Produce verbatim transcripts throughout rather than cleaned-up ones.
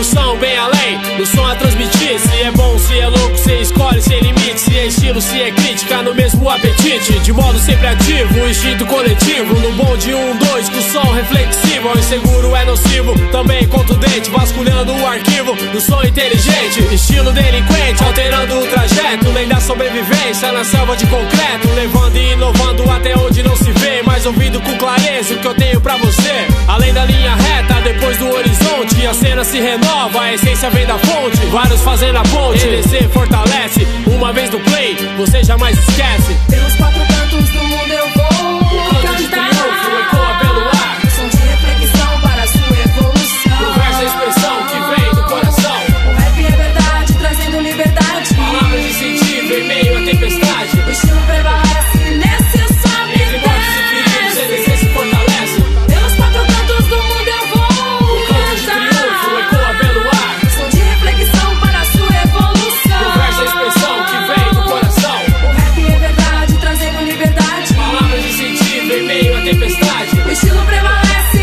evolução bem além do som a transmitir. Se é bom, se é louco, cê escolhe sem limite. Se é estilo, se é crítica, no mesmo apetite. De modo sempre ativo, instinto coletivo. No bom de um, dois, com som reflexivo. O inseguro é nocivo, também contundente. Vasculhando o arquivo do som inteligente. Estilo delinquente, alterando o trajeto. Lei da sobrevivência na selva de concreto. Levando e inovando até onde não se vê. Mas ouvindo com clareza o que eu tenho pra você. Além da linha reta, depois do horizonte, a cena se renova, a essência vem da fonte. Vários fazendo a ponte, E D C fortalece. Uma vez no play, você jamais esquece. Pelos quatro cantos do mundo eu vou canto de triunfo ecoa pelo ar. Som de reflexão para sua evolução. O verso é a expressão que vem do coração. O rap é verdade, trazendo liberdade. Palavras de incentivo em meio à tempestade. O estilo prevalece necessariamente. Entre mortes e perigos, E D C se fortalece. Pelos quatro cantos do mundo eu vou O canto de triunfo ecoa pelo ar. Som de reflexão para sua evolução. O verso é a expressão que vem do coração. O rap é verdade, trazendo liberdade. Palavras de incentivo em meio à tempestade. O estilo prevalece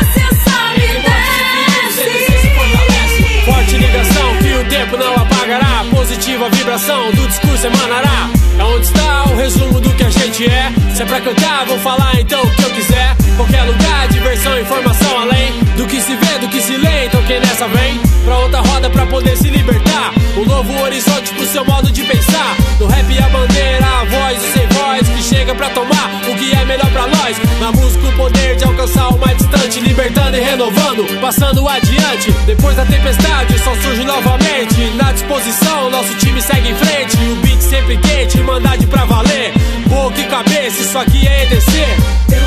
necessariamente. Forte ligação que o tempo não apagará. Positiva vibração do discurso emanará. É onde está o resumo do que a gente é. Se é pra cantar, vou falar então o que eu quiser. Qualquer lugar, diversão, informação além do que se vê, do que se lê. Então quem nessa vem pra outra roda pra poder se libertar. Um novo horizonte pro seu modo de pensar. No rap a bandeira, a voz, o sem voz que chega pra tomar o que é melhor pra nós. Na música o poder de alcançar o mais distante. Libertando e renovando, passando adiante. Depois da tempestade, o sol surge novamente. Na disposição, nosso time segue em frente. O beat sempre quente, irmandade pra valer. Boca e cabeça, isso aqui é E D C.